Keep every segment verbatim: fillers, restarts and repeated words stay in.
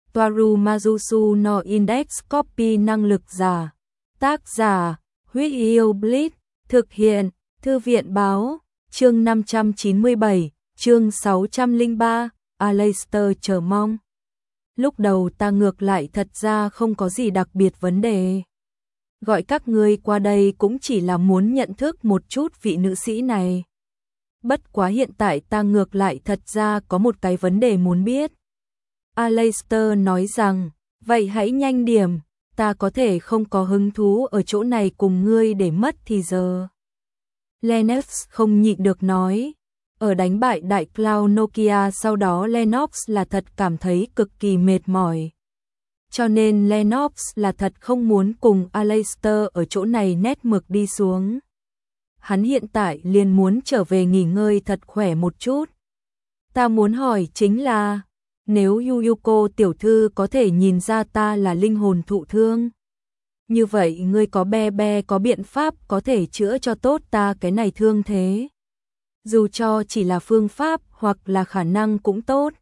Toaru Majusu no Index Copy năng lực giả. Tác giả, Huyết Yêu Blitz, thực hiện, Thư viện báo, chương năm trăm chín mươi bảy, chương sáu trăm lẻ ba, Aleister chờ mong. Lúc đầu ta ngược lại thật ra không có gì đặc biệt vấn đề. Gọi các ngươi qua đây cũng chỉ là muốn nhận thức một chút vị nữ sĩ này. Bất quá hiện tại ta ngược lại thật ra có một cái vấn đề muốn biết. Aleister nói rằng, vậy hãy nhanh điểm, ta có thể không có hứng thú ở chỗ này cùng ngươi để mất thì giờ. Lennox không nhịn được nói, ở đánh bại đại Cloud Nokia sau đó Lennox là thật cảm thấy cực kỳ mệt mỏi. Cho nên Lennox là thật không muốn cùng Aleister ở chỗ này nét mực đi xuống. Hắn hiện tại liền muốn trở về nghỉ ngơi thật khỏe một chút. Ta muốn hỏi chính là, nếu Yuyuko tiểu thư có thể nhìn ra ta là linh hồn thụ thương, như vậy ngươi có be be có biện pháp có thể chữa cho tốt ta cái này thương thế. Dù cho chỉ là phương pháp hoặc là khả năng cũng tốt.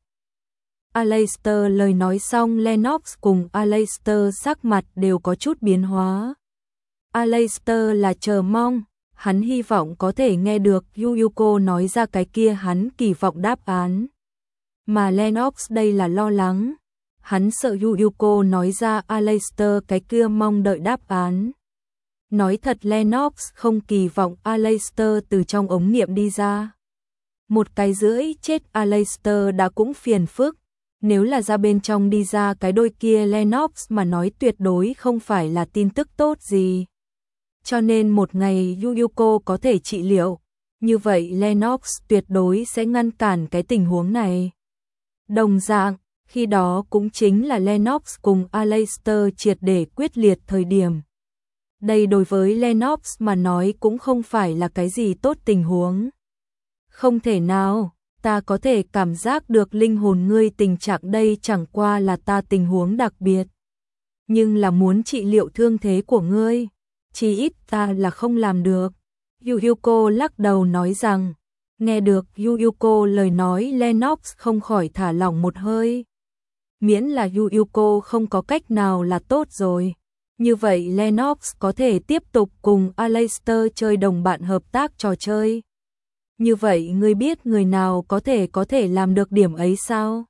Aleister lời nói xong, Lennox cùng Aleister sắc mặt đều có chút biến hóa. Aleister là chờ mong, hắn hy vọng có thể nghe được Yuyuko nói ra cái kia hắn kỳ vọng đáp án. Mà Lennox đây là lo lắng, hắn sợ Yuyuko nói ra Aleister cái kia mong đợi đáp án. Nói thật Lennox không kỳ vọng Aleister từ trong ống nghiệm đi ra. Một cái rưỡi chết Aleister đã cũng phiền phức, nếu là ra bên trong đi ra cái đôi kia Lennox mà nói tuyệt đối không phải là tin tức tốt gì. Cho nên một ngày Yuyuko có thể trị liệu, như vậy Lennox tuyệt đối sẽ ngăn cản cái tình huống này. Đồng dạng, khi đó cũng chính là Lennox cùng Aleister triệt để quyết liệt thời điểm. Đây đối với Lennox mà nói cũng không phải là cái gì tốt tình huống. Không thể nào, ta có thể cảm giác được linh hồn ngươi tình trạng đây chẳng qua là ta tình huống đặc biệt. Nhưng là muốn trị liệu thương thế của ngươi, chỉ ít ta là không làm được. Yuyuko lắc đầu nói rằng, nghe được Yuyuko lời nói Lennox không khỏi thả lỏng một hơi. Miễn là Yuyuko không có cách nào là tốt rồi. Như vậy Lennox có thể tiếp tục cùng Aleister chơi đồng bạn hợp tác trò chơi. Như vậy ngươi biết người nào có thể có thể làm được điểm ấy sao?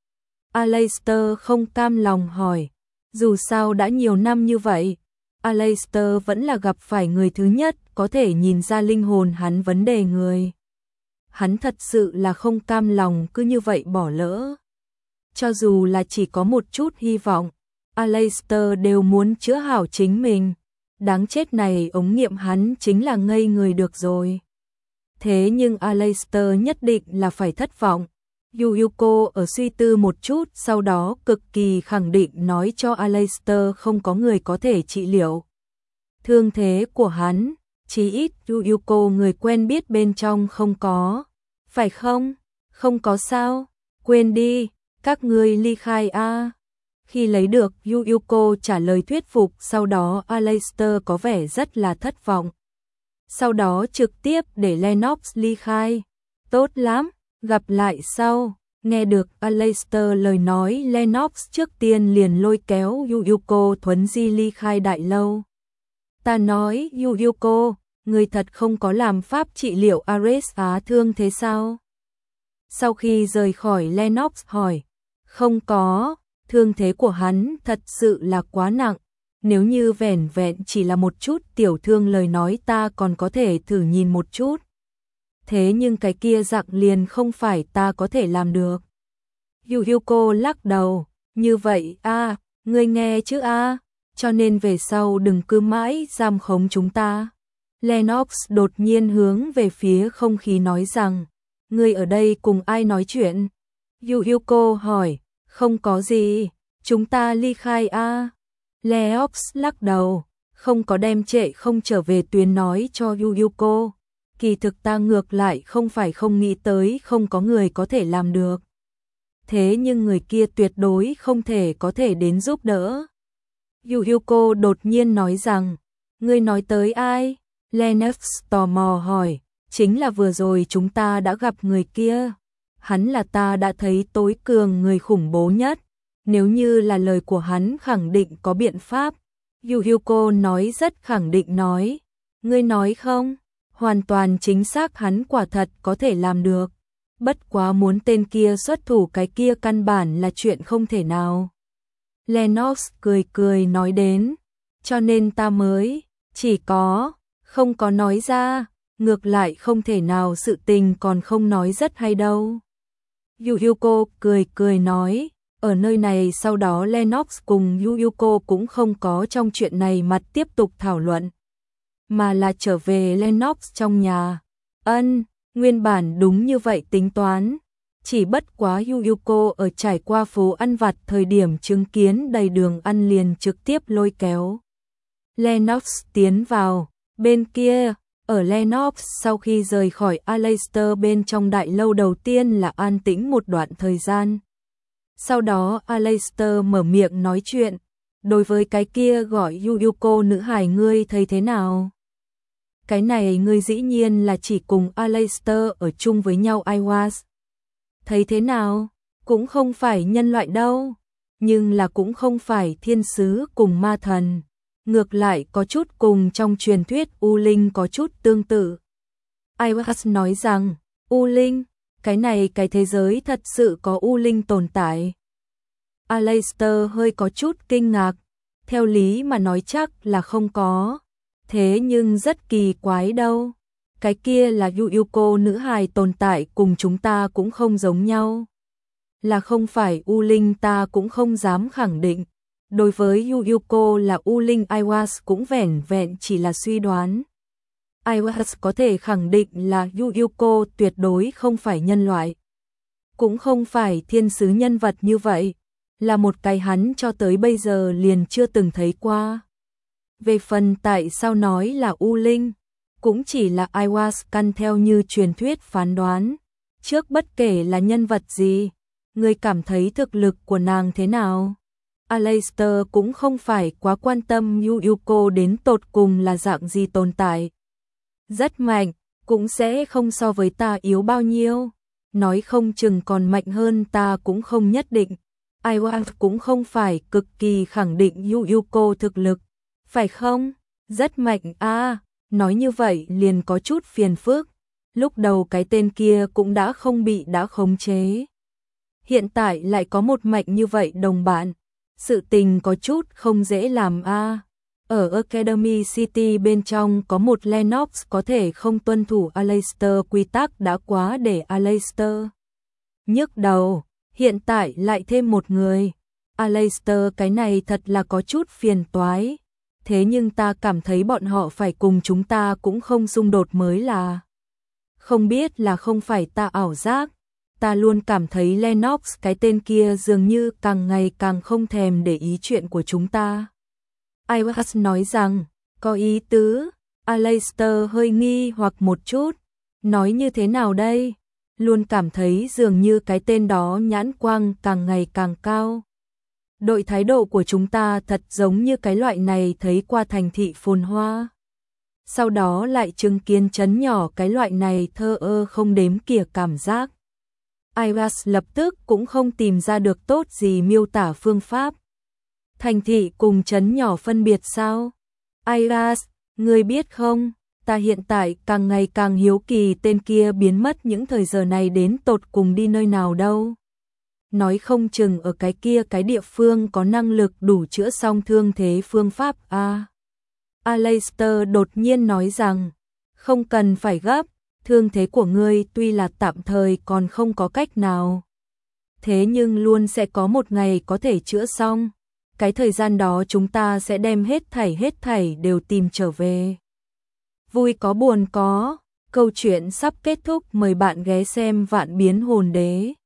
Aleister không cam lòng hỏi. Dù sao đã nhiều năm như vậy, Aleister vẫn là gặp phải người thứ nhất có thể nhìn ra linh hồn hắn vấn đề người. Hắn thật sự là không cam lòng cứ như vậy bỏ lỡ. Cho dù là chỉ có một chút hy vọng, Aleister đều muốn chữa hảo chính mình. Đáng chết này ống nghiệm hắn chính là ngây người được rồi. Thế nhưng Aleister nhất định là phải thất vọng. Yuyuko ở suy tư một chút sau đó cực kỳ khẳng định nói cho Aleister không có người có thể trị liệu thương thế của hắn, chí ít Yuyuko người quen biết bên trong không có. Phải không? Không có sao? Quên đi, các ngươi ly khai a. À. Khi lấy được Yuyuko trả lời thuyết phục, sau đó Aleister có vẻ rất là thất vọng. Sau đó trực tiếp để Lennox ly khai. Tốt lắm, gặp lại sau. Nghe được Aleister lời nói, Lennox trước tiên liền lôi kéo Yuyuko thuấn di ly khai đại lâu. Ta nói Yuyuko, người thật không có làm pháp trị liệu Ares á thương thế sao? Sau khi rời khỏi Lennox hỏi, không có, thương thế của hắn thật sự là quá nặng. Nếu như vẻn vẹn chỉ là một chút tiểu thương lời nói ta còn có thể thử nhìn một chút. Thế nhưng cái kia dạng liền không phải ta có thể làm được. Yuyuko lắc đầu, như vậy a, à, ngươi nghe chứ a, à, cho nên về sau đừng cứ mãi giam khống chúng ta. Lennox đột nhiên hướng về phía không khí nói rằng, ngươi ở đây cùng ai nói chuyện? Yuyuko hỏi, không có gì, chúng ta ly khai a. À. Lennox lắc đầu, không có đem trệ không trở về tuyến nói cho Yuyuko. Kỳ thực ta ngược lại không phải không nghĩ tới không có người có thể làm được. Thế nhưng người kia tuyệt đối không thể có thể đến giúp đỡ. Yuyuko đột nhiên nói rằng, ngươi nói tới ai? Lennox tò mò hỏi, chính là vừa rồi chúng ta đã gặp người kia. Hắn là ta đã thấy tối cường người khủng bố nhất. nếu như là lời của hắn khẳng định có biện pháp. Yuuko nói rất khẳng định nói, ngươi nói không? Hoàn toàn chính xác, hắn quả thật có thể làm được. Bất quá muốn tên kia xuất thủ cái kia căn bản là chuyện không thể nào. Lennox cười cười nói đến, cho nên ta mới, chỉ có, không có nói ra, ngược lại không thể nào, sự tình còn không nói rất hay đâu. Yuuko cười cười nói, ở nơi này sau đó Lennox cùng Yuuko cũng không có trong chuyện này mặt tiếp tục thảo luận, mà là trở về Lennox trong nhà. Ân, nguyên bản đúng như vậy tính toán, chỉ bất quá Yuuko ở trải qua phố ăn vặt thời điểm chứng kiến đầy đường ăn liền trực tiếp lôi kéo Lennox tiến vào. Bên kia, ở Lennox sau khi rời khỏi Aleister bên trong đại lâu đầu tiên là an tĩnh một đoạn thời gian. Sau đó Aleister mở miệng nói chuyện, đối với cái kia gọi Yuuko nữ hài ngươi thấy thế nào? Cái này ngươi dĩ nhiên là chỉ cùng Aleister ở chung với nhau. Aiwas thấy thế nào? Cũng không phải nhân loại đâu, nhưng là cũng không phải thiên sứ cùng ma thần, ngược lại có chút cùng trong truyền thuyết U Linh có chút tương tự. Aiwas nói rằng, U Linh, cái này cái thế giới thật sự có U Linh tồn tại. Aleister hơi có chút kinh ngạc, theo lý mà nói chắc là không có, thế nhưng rất kỳ quái đâu. Cái kia là Yuuko nữ hài tồn tại cùng chúng ta cũng không giống nhau. Là không phải U Linh ta cũng không dám khẳng định. Đối với Yuuko là U Linh, Aiwas cũng vẻn vẹn chỉ là suy đoán. Aiwas có thể khẳng định là Yuuko tuyệt đối không phải nhân loại, cũng không phải thiên sứ nhân vật như vậy, là một cái hắn cho tới bây giờ liền chưa từng thấy qua. Về phần tại sao nói là U Linh, cũng chỉ là Aiwas căn theo như truyền thuyết phán đoán. Trước bất kể là nhân vật gì, người cảm thấy thực lực của nàng thế nào? Aleister cũng không phải quá quan tâm Yuuko đến tột cùng là dạng gì tồn tại. Rất mạnh, cũng sẽ không so với ta yếu bao nhiêu. Nói không chừng còn mạnh hơn ta cũng không nhất định. Aiwas cũng không phải cực kỳ khẳng định Yuuko thực lực, phải không? Rất mạnh à, nói như vậy liền có chút phiền phức. Lúc đầu cái tên kia cũng đã không bị đã khống chế, hiện tại lại có một mạnh như vậy đồng bạn, sự tình có chút không dễ làm a. À. Ở Academy City bên trong có một Lennox có thể không tuân thủ Aleister quy tắc đã quá để Aleister nhức đầu, hiện tại lại thêm một người. Aleister cái này thật là có chút phiền toái, thế nhưng ta cảm thấy bọn họ phải cùng chúng ta cũng không xung đột mới là. Không biết là không phải ta ảo giác, ta luôn cảm thấy Lennox cái tên kia dường như càng ngày càng không thèm để ý chuyện của chúng ta. Aiwas nói rằng, có ý tứ. Aleister hơi nghi hoặc một chút, nói như thế nào đây? Luôn cảm thấy dường như cái tên đó nhãn quang càng ngày càng cao. Đội thái độ của chúng ta thật giống như cái loại này thấy qua thành thị phồn hoa, sau đó lại chứng kiến trấn nhỏ cái loại này thơ ơ không đếm kìa cảm giác. Aiwas lập tức cũng không tìm ra được tốt gì miêu tả phương pháp. Thành thị cùng trấn nhỏ phân biệt sao? Aiwas, ngươi biết không, ta hiện tại càng ngày càng hiếu kỳ tên kia biến mất những thời giờ này đến tột cùng đi nơi nào đâu. Nói không chừng ở cái kia cái địa phương có năng lực đủ chữa xong thương thế phương pháp a. À. Aleister đột nhiên nói rằng, không cần phải gấp, thương thế của ngươi tuy là tạm thời còn không có cách nào, thế nhưng luôn sẽ có một ngày có thể chữa xong. Cái thời gian đó chúng ta sẽ đem hết thảy hết thảy đều tìm trở về. Vui có buồn có, câu chuyện sắp kết thúc, mời bạn ghé xem Vạn Biến Hồn Đế.